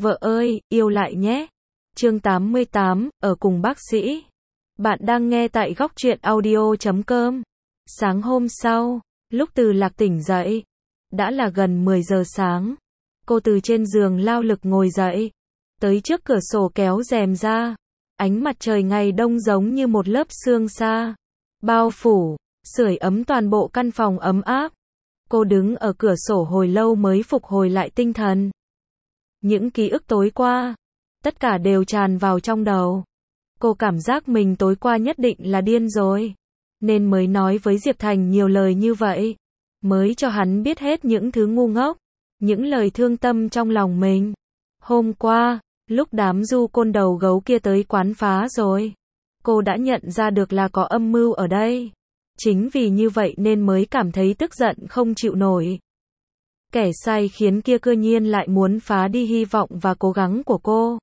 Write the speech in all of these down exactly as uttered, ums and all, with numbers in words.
Vợ ơi, yêu lại nhé. Chương tám mươi tám, ở cùng bác sĩ. Bạn đang nghe tại góc truyện audio chấm com. Sáng hôm sau, lúc Từ Lạc tỉnh dậy, đã là gần mười giờ sáng. Cô từ trên giường lao lực ngồi dậy, tới trước cửa sổ kéo rèm ra. Ánh mặt trời ngày đông giống như một lớp sương sa, bao phủ, sưởi ấm toàn bộ căn phòng ấm áp. Cô đứng ở cửa sổ hồi lâu mới phục hồi lại tinh thần. Những ký ức tối qua, tất cả đều tràn vào trong đầu. Cô cảm giác mình tối qua nhất định là điên rồi, nên mới nói với Diệp Thành nhiều lời như vậy, mới cho hắn biết hết những thứ ngu ngốc, những lời thương tâm trong lòng mình. Hôm qua, lúc đám du côn đầu gấu kia tới quán phá rồi, cô đã nhận ra được là có âm mưu ở đây. Chính vì như vậy nên mới cảm thấy tức giận không chịu nổi. Kẻ sai khiến kia cư nhiên lại muốn phá đi hy vọng và cố gắng của cô.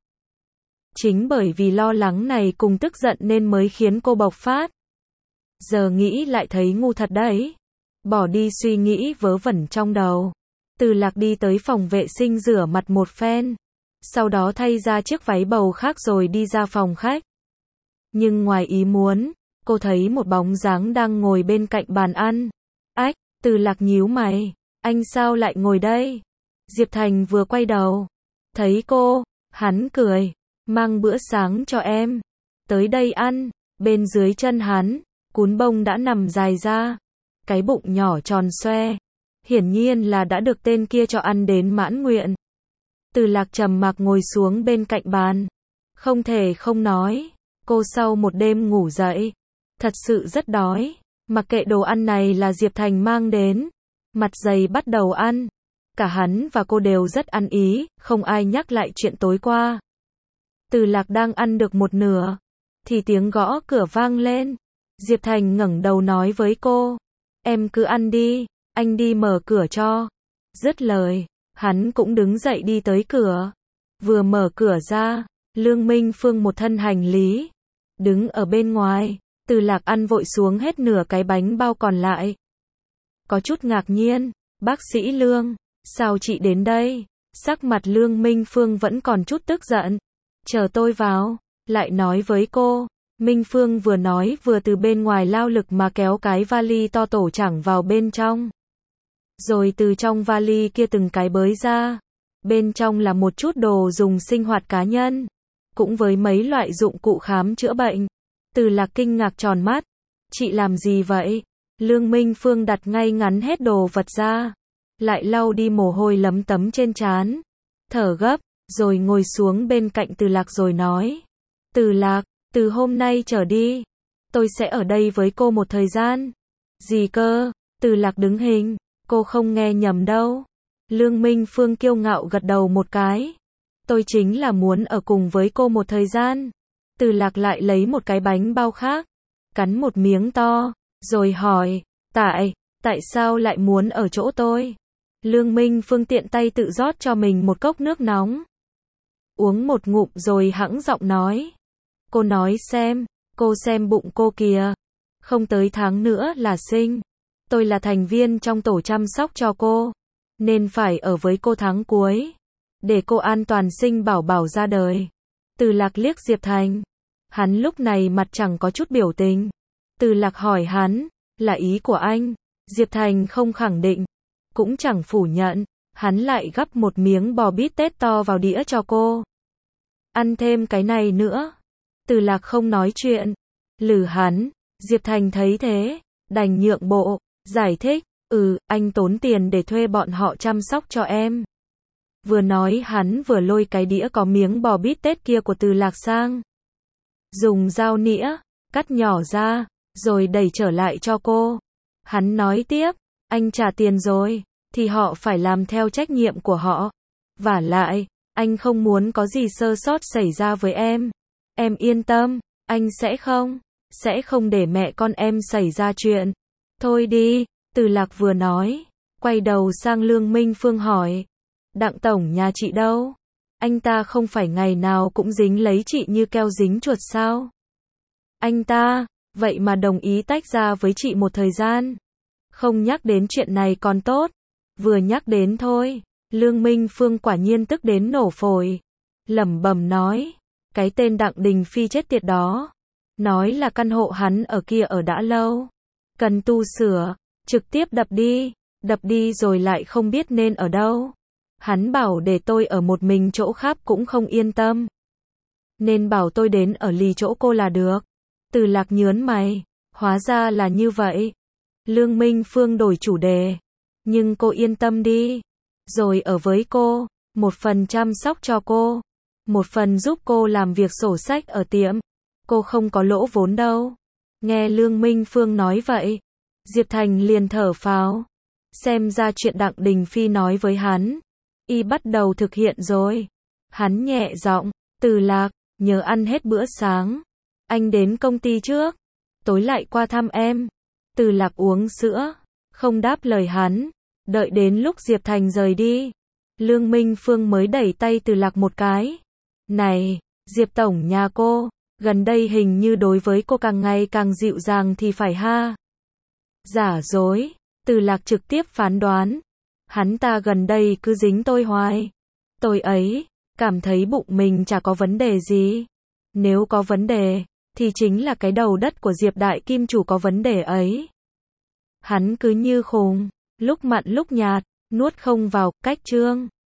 Chính bởi vì lo lắng này cùng tức giận nên mới khiến cô bộc phát. Giờ nghĩ lại thấy ngu thật đấy. Bỏ đi suy nghĩ vớ vẩn trong đầu, Từ Lạc đi tới phòng vệ sinh rửa mặt một phen, sau đó thay ra chiếc váy bầu khác rồi đi ra phòng khách. Nhưng ngoài ý muốn, cô thấy một bóng dáng đang ngồi bên cạnh bàn ăn. Ách, Từ Lạc nhíu mày, anh sao lại ngồi đây? Diệp Thành vừa quay đầu, thấy cô, hắn cười, mang bữa sáng cho em, tới đây ăn. Bên dưới chân hắn, cún bông đã nằm dài ra, cái bụng nhỏ tròn xoe, hiển nhiên là đã được tên kia cho ăn đến mãn nguyện. Từ Lạc trầm mặc ngồi xuống bên cạnh bàn, không thể không nói, cô sau một đêm ngủ dậy, thật sự rất đói. Mặc kệ đồ ăn này là Diệp Thành mang đến, mặt dày bắt đầu ăn. Cả hắn và cô đều rất ăn ý, không ai nhắc lại chuyện tối qua. Từ Lạc đang ăn được một nửa, thì tiếng gõ cửa vang lên. Diệp Thành ngẩng đầu nói với cô, em cứ ăn đi, anh đi mở cửa cho. Dứt lời, hắn cũng đứng dậy đi tới cửa. Vừa mở cửa ra, Lương Minh Phương một thân hành lý, đứng ở bên ngoài. Từ Lạc ăn vội xuống hết nửa cái bánh bao còn lại. Có chút ngạc nhiên, bác sĩ Lương, sao chị đến đây? Sắc mặt Lương Minh Phương vẫn còn chút tức giận. Chờ tôi vào, lại nói với cô. Minh Phương vừa nói vừa từ bên ngoài lao lực mà kéo cái vali to tổ chẳng vào bên trong. Rồi từ trong vali kia từng cái bới ra. Bên trong là một chút đồ dùng sinh hoạt cá nhân, cũng với mấy loại dụng cụ khám chữa bệnh. Từ Lạc kinh ngạc tròn mắt. Chị làm gì vậy? Lương Minh Phương đặt ngay ngắn hết đồ vật ra, lại lau đi mồ hôi lấm tấm trên trán, thở gấp, rồi ngồi xuống bên cạnh Từ Lạc rồi nói. Từ Lạc, từ hôm nay trở đi, tôi sẽ ở đây với cô một thời gian. Gì cơ? Từ Lạc đứng hình, cô không nghe nhầm đâu. Lương Minh Phương kiêu ngạo gật đầu một cái. Tôi chính là muốn ở cùng với cô một thời gian. Từ Lạc lại lấy một cái bánh bao khác, cắn một miếng to, rồi hỏi, tại, tại sao lại muốn ở chỗ tôi? Lương Minh Phương tiện tay tự rót cho mình một cốc nước nóng. Uống một ngụm rồi hãng giọng nói. Cô nói xem, cô xem bụng cô kìa. Không tới tháng nữa là sinh. Tôi là thành viên trong tổ chăm sóc cho cô, nên phải ở với cô tháng cuối, để cô an toàn sinh bảo bảo ra đời. Từ Lạc liếc Diệp Thành. Hắn lúc này mặt chẳng có chút biểu tình. Từ Lạc hỏi hắn, là ý của anh? Diệp Thành không khẳng định, cũng chẳng phủ nhận. Hắn lại gắp một miếng bò bít tết to vào đĩa cho cô. Ăn thêm cái này nữa. Từ Lạc không nói chuyện. Lử hắn. Diệp Thành thấy thế, đành nhượng bộ, giải thích, ừ, anh tốn tiền để thuê bọn họ chăm sóc cho em. Vừa nói hắn vừa lôi cái đĩa có miếng bò bít tết kia của Từ Lạc sang. Dùng dao nĩa, cắt nhỏ ra, rồi đẩy trở lại cho cô. Hắn nói tiếp, anh trả tiền rồi, thì họ phải làm theo trách nhiệm của họ. Vả lại, anh không muốn có gì sơ sót xảy ra với em. Em yên tâm, anh sẽ không, sẽ không để mẹ con em xảy ra chuyện. Thôi đi, Từ Lạc vừa nói, quay đầu sang Lương Minh Phương hỏi. Đặng tổng nhà chị đâu? Anh ta không phải ngày nào cũng dính lấy chị như keo dính chuột sao? Anh ta, vậy mà đồng ý tách ra với chị một thời gian. Không nhắc đến chuyện này còn tốt. Vừa nhắc đến thôi, Lương Minh Phương quả nhiên tức đến nổ phổi. lẩm bẩm nói, cái tên Đặng Đình Phi chết tiệt đó, nói là căn hộ hắn ở kia ở đã lâu, cần tu sửa, trực tiếp đập đi, đập đi rồi lại không biết nên ở đâu. Hắn bảo để tôi ở một mình chỗ khác cũng không yên tâm, nên bảo tôi đến ở lì chỗ cô là được. Từ Lạc nhớn mày, hóa ra là như vậy. Lương Minh Phương đổi chủ đề, nhưng cô yên tâm đi, rồi ở với cô, một phần chăm sóc cho cô, một phần giúp cô làm việc sổ sách ở tiệm, cô không có lỗ vốn đâu. Nghe Lương Minh Phương nói vậy, Diệp Thành liền thở phào, xem ra chuyện Đặng Đình Phi nói với hắn, y bắt đầu thực hiện rồi. Hắn nhẹ giọng, Từ Lạc, nhớ ăn hết bữa sáng, anh đến công ty trước, tối lại qua thăm em. Từ Lạc uống sữa, không đáp lời hắn, đợi đến lúc Diệp Thành rời đi, Lương Minh Phương mới đẩy tay Từ Lạc một cái. Này, Diệp Tổng nhà cô, gần đây hình như đối với cô càng ngày càng dịu dàng thì phải ha. Giả dối, Từ Lạc trực tiếp phán đoán, hắn ta gần đây cứ dính tôi hoài. Tôi ấy, cảm thấy bụng mình chả có vấn đề gì. Nếu có vấn đề, thì chính là cái đầu đất của Diệp Đại Kim Chủ có vấn đề ấy. Hắn cứ như khùng, lúc mặn lúc nhạt, nuốt không vào, cách trương.